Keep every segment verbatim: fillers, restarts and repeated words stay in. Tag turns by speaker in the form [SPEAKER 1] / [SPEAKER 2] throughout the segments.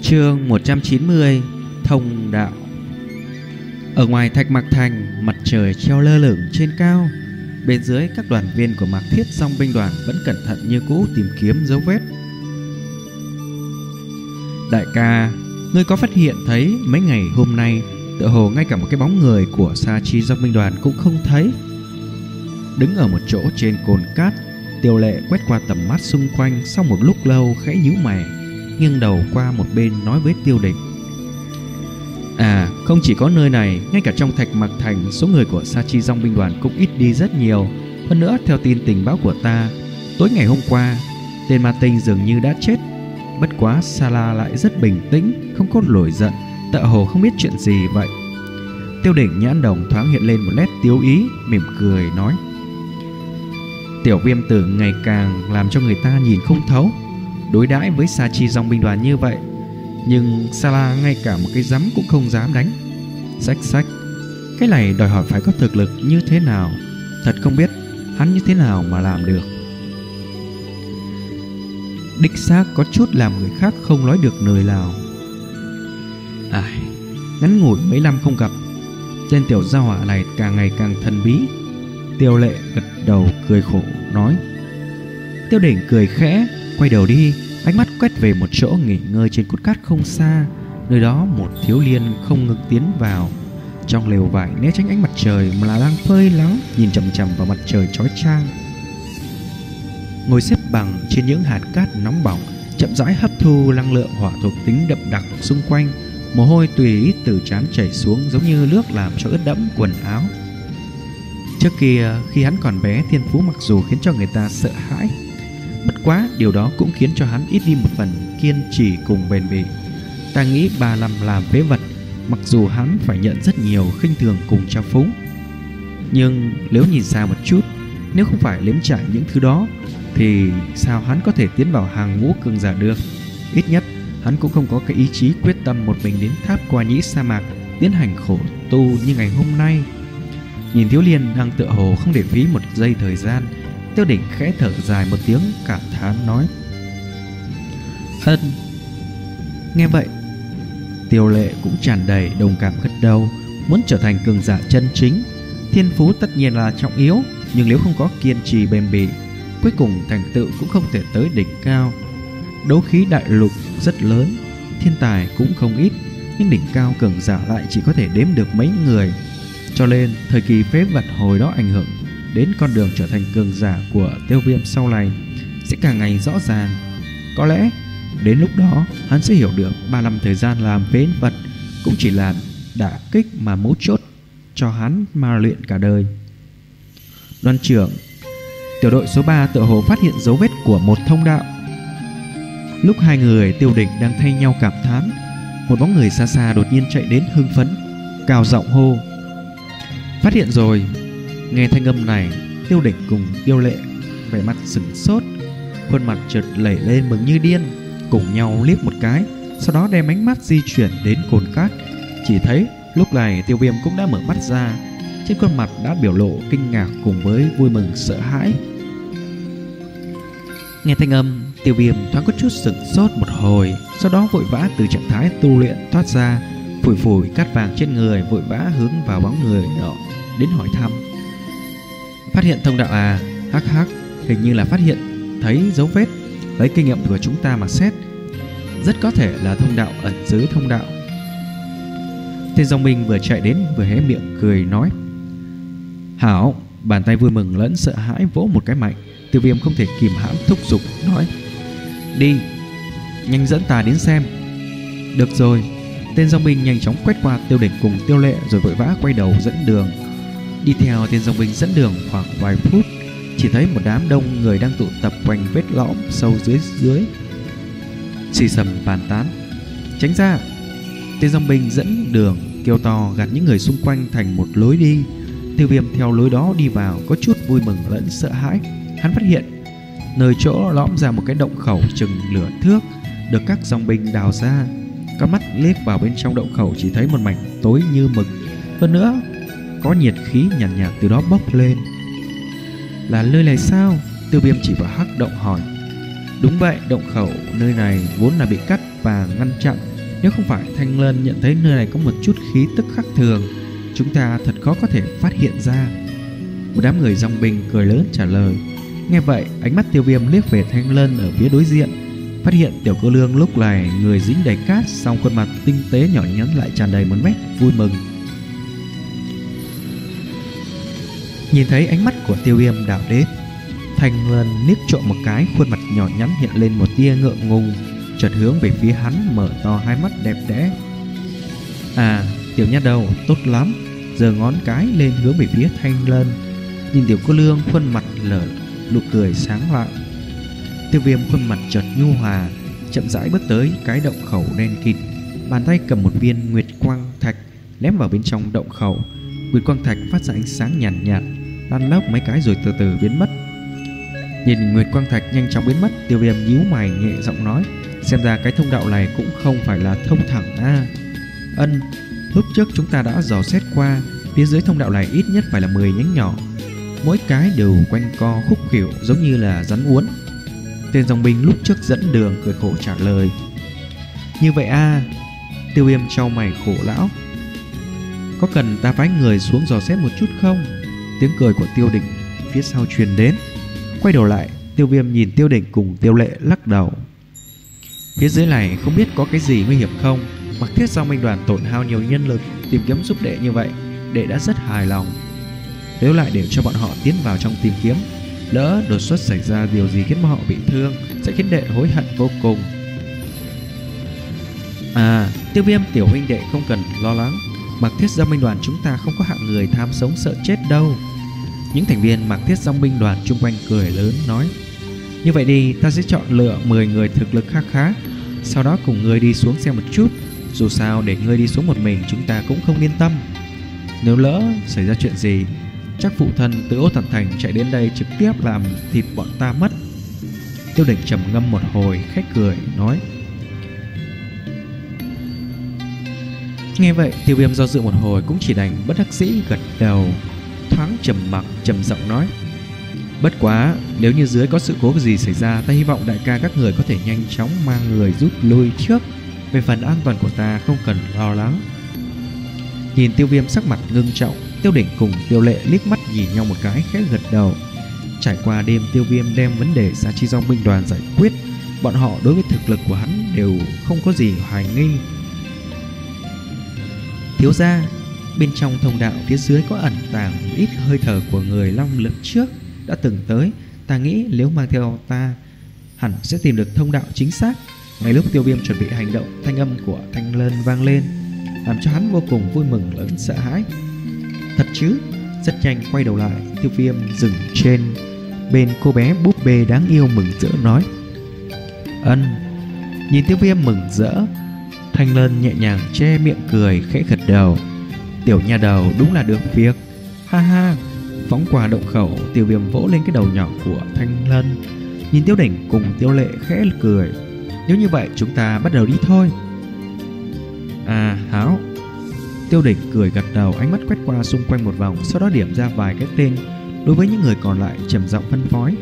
[SPEAKER 1] Chương một trăm chín mươi. Thông đạo. Ở ngoài Thạch Mạc Thành, mặt trời treo lơ lửng trên cao. Bên dưới, các đoàn viên của Mạc Thiết Dòng binh đoàn vẫn cẩn thận như cũ tìm kiếm dấu vết. Đại ca, ngươi có phát hiện thấy mấy ngày hôm nay tựa hồ ngay cả một cái bóng người của Sa Chi Dòng binh đoàn cũng không thấy? Đứng ở một chỗ trên cồn cát, Tiêu Lệ quét qua tầm mắt xung quanh, sau một lúc lâu khẽ nhíu mày, nghiêng đầu qua một bên nói với Tiêu Đỉnh: À, không chỉ có nơi này, ngay cả trong Thạch Mạc Thành, số người của Sa Chi Dòng binh đoàn cũng ít đi rất nhiều. Hơn nữa, theo tin tình báo của ta, tối ngày hôm qua, tên Ma Tinh dường như đã chết. Bất quá Sa La lại rất bình tĩnh, không có nổi giận, tựa hồ không biết chuyện gì vậy. Tiêu Đỉnh nhãn đồng thoáng hiện lên một nét tiếu ý, mỉm cười nói: Tiểu Viêm tử ngày càng làm cho người ta nhìn không thấu, đối đãi với Sa Chi Dòng binh đoàn như vậy, nhưng Sa La ngay cả một cái giấm cũng không dám đánh. Xách xách, cái này đòi hỏi phải có thực lực như thế nào, thật không biết hắn như thế nào mà làm được. Đích xác có chút làm người khác không nói được lời nào. Ai, ngắn ngủi mấy năm không gặp, tên tiểu gia hỏa này càng ngày càng thần bí. Tiêu Lệ gật đầu cười khổ nói. Tiêu Đỉnh cười khẽ, quay đầu đi, ánh mắt quét về một chỗ nghỉ ngơi trên cốt cát không xa. Nơi đó một thiếu niên không ngừng tiến vào trong lều vải, né tránh ánh mặt trời mà là đang phơi nắng, nhìn chằm chằm vào mặt trời chói chang. Ngồi xếp bằng trên những hạt cát nóng bỏng, chậm rãi hấp thu năng lượng hỏa thuộc tính đậm đặc xung quanh. Mồ hôi tùy ý từ trán chảy xuống giống như nước làm cho ướt đẫm quần áo. Trước kia khi hắn còn bé, thiên phú mặc dù khiến cho người ta sợ hãi, bất quá điều đó cũng khiến cho hắn ít đi một phần kiên trì cùng bền bỉ. Ta nghĩ ba năm làm phế vật, mặc dù hắn phải nhận rất nhiều khinh thường cùng trao phúng, nhưng nếu nhìn xa một chút, nếu không phải nếm trải những thứ đó thì sao hắn có thể tiến vào hàng ngũ cường giả được? Ít nhất hắn cũng không có cái ý chí quyết tâm một mình đến tháp Qua Nhĩ sa mạc tiến hành khổ tu như ngày hôm nay. Nhìn thiếu niên đang tựa hồ không để phí một giây thời gian, Tiêu Đỉnh khẽ thở dài một tiếng cảm thán nói: Ân. Nghe vậy, Tiêu Lệ cũng tràn đầy đồng cảm gật đầu. Muốn trở thành cường giả chân chính, thiên phú tất nhiên là trọng yếu, nhưng nếu không có kiên trì bền bỉ, cuối cùng thành tựu cũng không thể tới đỉnh cao. Đấu khí đại lục rất lớn, thiên tài cũng không ít, nhưng đỉnh cao cường giả lại chỉ có thể đếm được mấy người. Cho nên thời kỳ phế vật hồi đó ảnh hưởng đến con đường trở thành cường giả của Tiêu Viêm sau này sẽ càng ngày rõ ràng. Có lẽ đến lúc đó hắn sẽ hiểu được ba năm thời gian làm phế vật cũng chỉ là đả kích mà mấu chốt cho hắn ma luyện cả đời. Đoàn trưởng, tiểu đội số ba tựa hồ phát hiện dấu vết của một thông đạo. Lúc hai người Tiêu Đỉnh đang thay nhau cảm thán, một bóng người xa xa đột nhiên chạy đến hưng phấn, cao giọng hô: Phát hiện rồi! Nghe thanh âm này, Tiêu Đỉnh cùng Tiêu Lệ vẻ mặt sửng sốt, khuôn mặt chợt lẩy lên mừng như điên, cùng nhau liếc một cái, sau đó đem ánh mắt di chuyển đến cồn cát. Chỉ thấy lúc này Tiêu Viêm cũng đã mở mắt ra, trên khuôn mặt đã biểu lộ kinh ngạc cùng với vui mừng sợ hãi. Nghe thanh âm, Tiêu Viêm thoáng có chút sửng sốt một hồi, sau đó vội vã từ trạng thái tu luyện thoát ra, phủi phủi cát vàng trên người, vội vã hướng vào bóng người nọ đến hỏi thăm: Phát hiện thông đạo à? Hắc hắc, hình như là phát hiện thấy dấu vết. Lấy kinh nghiệm của chúng ta mà xét, rất có thể là thông đạo ẩn dưới thông đạo. Tên dòng binh vừa chạy đến vừa hé miệng cười nói: Hảo! Bàn tay vui mừng lẫn sợ hãi vỗ một cái mạnh. Tiêu Viêm không thể kìm hãm thúc giục nói: Đi, nhanh dẫn ta đến xem. Được rồi. Tên dòng binh nhanh chóng quét qua Tiêu Đỉnh cùng Tiêu Lệ rồi vội vã quay đầu dẫn đường. Đi theo tên dòng binh dẫn đường khoảng vài phút, chỉ thấy một đám đông người đang tụ tập quanh vết lõm sâu dưới dưới, xì xầm bàn tán. Tránh ra! Tên dòng binh dẫn đường kêu to gạt những người xung quanh thành một lối đi. Tiêu Viêm theo lối đó đi vào, có chút vui mừng lẫn sợ hãi. Hắn phát hiện nơi chỗ lõm ra một cái động khẩu chừng nửa thước được các dòng binh đào ra. Con mắt liếc vào bên trong động khẩu chỉ thấy một mảnh tối như mực, hơn nữa có nhiệt khí nhàn nhạt, nhạt từ đó bốc lên. Là nơi này sao? Tiêu Viêm chỉ vào hắc động hỏi. Đúng vậy, động khẩu nơi này vốn là bị cắt và ngăn chặn, Nếu không phải Thanh Lân nhận thấy nơi này có một chút khí tức khác thường, chúng ta thật khó có thể phát hiện ra. Một đám người dòng binh cười lớn trả lời. Nghe vậy, ánh mắt Tiêu Viêm liếc về Thanh Lân ở phía đối diện, phát hiện tiểu cô nương lúc này người dính đầy cát, song khuôn mặt tinh tế nhỏ nhắn lại tràn đầy một nét vui mừng. Nhìn thấy ánh mắt của Tiêu Viêm đảo đến, Thanh Lân liếc trộm một cái, khuôn mặt nhỏ nhắn hiện lên một tia ngượng ngùng, chợt hướng về phía hắn mở to hai mắt đẹp đẽ. À, tiểu nha đầu, tốt lắm. Giơ ngón cái lên hướng về phía Thanh Lân. Nhìn tiểu cô nương khuôn mặt lở nụ cười sáng lạng. Tiêu Viêm khuôn mặt chợt nhu hòa, chậm rãi bước tới cái động khẩu đen kịt, bàn tay cầm một viên nguyệt quang thạch ném vào bên trong động khẩu. Nguyệt quang thạch phát ra ánh sáng nhàn nhạt, nhạt, lăn lóc mấy cái rồi từ từ biến mất. Nhìn nguyệt quang thạch nhanh chóng biến mất, Tiêu Viêm nhíu mày nhẹ giọng nói, xem ra cái thông đạo này cũng không phải là thông thẳng a. À. Ân, lúc trước chúng ta đã dò xét qua, phía dưới thông đạo này ít nhất phải là mười nhánh nhỏ, mỗi cái đều quanh co khúc khuỷu giống như là rắn uốn. Tên dòng binh lúc trước dẫn đường cười khổ trả lời. Như vậy a. À. Tiêu Viêm chau mày khổ lão. Có cần ta phái người xuống dò xét một chút không? Tiếng cười của Tiêu Đỉnh phía sau truyền đến. Quay đầu lại, Tiêu Viêm nhìn Tiêu Đỉnh cùng Tiêu Lệ lắc đầu. Phía dưới này không biết có cái gì nguy hiểm không? Mặc Thiết Giao Minh đoàn tổn hao nhiều nhân lực tìm kiếm giúp đệ như vậy, đệ đã rất hài lòng. Nếu lại để cho bọn họ tiến vào trong tìm kiếm, lỡ đột xuất xảy ra điều gì khiến bọn họ bị thương, sẽ khiến đệ hối hận vô cùng. À, Tiêu Viêm tiểu huynh đệ không cần lo lắng, Mặc Thiết Giao Minh đoàn chúng ta không có hạng người tham sống sợ chết đâu. Những thành viên Mặc Thiết Giao Minh đoàn chung quanh cười lớn nói. Như vậy đi, ta sẽ chọn lựa mười người thực lực khá khá, sau đó cùng ngươi đi xuống xem một chút. Dù sao để ngươi đi xuống một mình chúng ta cũng không yên tâm. Nếu lỡ xảy ra chuyện gì, chắc phụ thân từ Ô Thần Thành chạy đến đây trực tiếp làm thịt bọn ta mất. Tiêu Đỉnh trầm ngâm một hồi, khách cười nói. Nghe vậy, Tiêu Viêm do dự một hồi cũng chỉ đành bất đắc dĩ gật đầu, thoáng trầm mặc trầm giọng nói. Bất quá, nếu như dưới có sự cố gì xảy ra, ta hy vọng đại ca các người có thể nhanh chóng mang người rút lui trước. Về phần an toàn của ta không cần lo lắng. Nhìn Tiêu Viêm sắc mặt ngưng trọng, Tiêu Đỉnh cùng Tiêu Lệ liếc mắt nhìn nhau một cái, khẽ gật đầu. Trải qua đêm Tiêu Viêm đem vấn đề Sa Chi Dòng binh đoàn giải quyết, bọn họ đối với thực lực của hắn đều không có gì hoài nghi. Thiếu gia, bên trong thông đạo phía dưới có ẩn tàng một ít hơi thở của người long lực trước đã từng tới. Ta nghĩ nếu mang theo ta, hẳn sẽ tìm được thông đạo chính xác. Ngay lúc Tiêu Viêm chuẩn bị hành động, thanh âm của Thanh Lân vang lên, làm cho hắn vô cùng vui mừng lẫn sợ hãi. Thật chứ? Rất nhanh quay đầu lại, Tiêu Viêm dừng trên bên cô bé búp bê đáng yêu mừng rỡ nói. Ân. Nhìn Tiêu Viêm mừng rỡ, Thanh Lân nhẹ nhàng che miệng cười, khẽ gật đầu. Tiểu nha đầu đúng là được việc. Ha ha. Phóng qua động khẩu, Tiêu Viêm vỗ lên cái đầu nhỏ của Thanh Lân. Nhìn Tiêu Đỉnh cùng Tiêu Lệ khẽ cười. Nếu như vậy chúng ta bắt đầu đi thôi. À háo. Tiêu Đỉnh cười gật đầu, ánh mắt quét qua xung quanh một vòng, sau đó điểm ra vài cái tên. Đối với những người còn lại trầm giọng phân phối.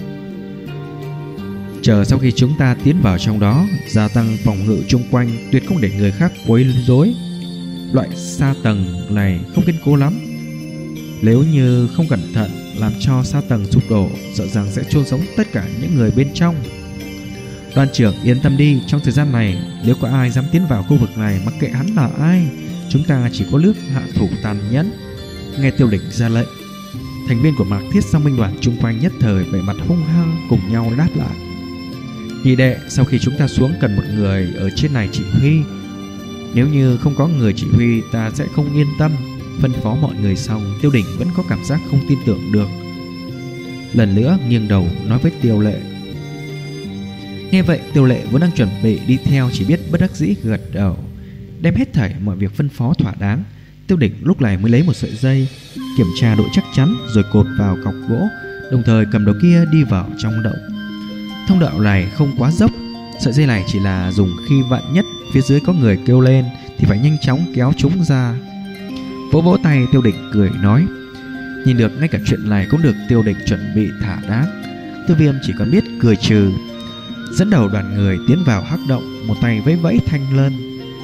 [SPEAKER 1] Chờ sau khi chúng ta tiến vào trong đó, gia tăng phòng ngự chung quanh, tuyệt không để người khác quấy rối. Loại sa tầng này không kiên cố lắm, nếu như không cẩn thận làm cho sa tầng sụp đổ, sợ rằng sẽ chôn sống tất cả những người bên trong. Đoàn trưởng yên tâm đi, trong thời gian này nếu có ai dám tiến vào khu vực này, mặc kệ hắn là ai, chúng ta chỉ có nước hạ thủ tàn nhẫn. Nghe Tiêu Đỉnh ra lệnh, thành viên của Mạc Thiết Giao Minh đoàn chung quanh nhất thời vẻ mặt hung hăng cùng nhau đáp lại. Nhị đệ, sau khi chúng ta xuống cần một người ở trên này chỉ huy. Nếu như không có người chỉ huy, ta sẽ không yên tâm. Phân phó mọi người xong, Tiêu Đỉnh vẫn có cảm giác không tin tưởng được, lần nữa nghiêng đầu nói với Tiêu Lệ. Nghe vậy, Tiêu Lệ vốn đang chuẩn bị đi theo, chỉ biết bất đắc dĩ gật đầu, đem hết thảy mọi việc phân phó thỏa đáng. Tiêu Đỉnh lúc này mới lấy một sợi dây kiểm tra độ chắc chắn, rồi cột vào cọc gỗ, đồng thời cầm đầu kia đi vào trong động. Thông đạo này không quá dốc, sợi dây này chỉ là dùng khi vạn nhất phía dưới có người kêu lên thì phải nhanh chóng kéo chúng ra. Vỗ vỗ tay, Tiêu Đỉnh cười nói. Nhìn được ngay cả chuyện này cũng được Tiêu Đỉnh chuẩn bị thả đáng, Tiêu Viêm chỉ còn biết cười trừ, dẫn đầu đoàn người tiến vào hắc động, một tay vẫy vẫy Thanh Lân.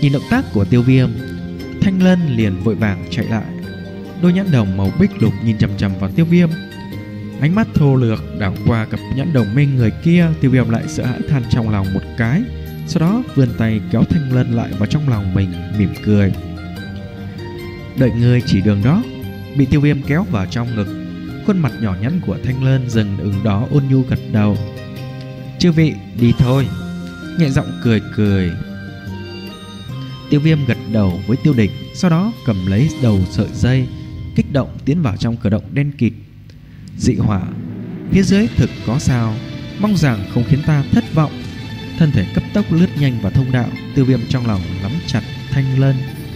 [SPEAKER 1] Nhìn động tác của Tiêu Viêm, Thanh Lân liền vội vàng chạy lại. Đôi nhãn đồng màu bích lục nhìn chằm chằm vào Tiêu Viêm, ánh mắt thô lược đảo qua cặp nhãn đồng minh người kia. Tiêu Viêm lại sợ hãi than trong lòng một cái, sau đó vươn tay kéo Thanh Lân lại vào trong lòng mình, mỉm cười. Đợi ngươi chỉ đường đó. Bị Tiêu Viêm kéo vào trong ngực, khuôn mặt nhỏ nhắn của Thanh Lân dần ửng đỏ, ôn nhu gật đầu. Chư vị đi thôi, nhẹ giọng cười cười. Tiêu Viêm gật đầu với Tiêu Địch, sau đó cầm lấy đầu sợi dây, kích động tiến vào trong cửa động đen kịt. Dị hỏa phía dưới thực có sao, mong rằng không khiến ta thất vọng. Thân thể cấp tốc lướt nhanh vào thông đạo. Tiêu Viêm trong lòng nắm chặt Thanh Lân,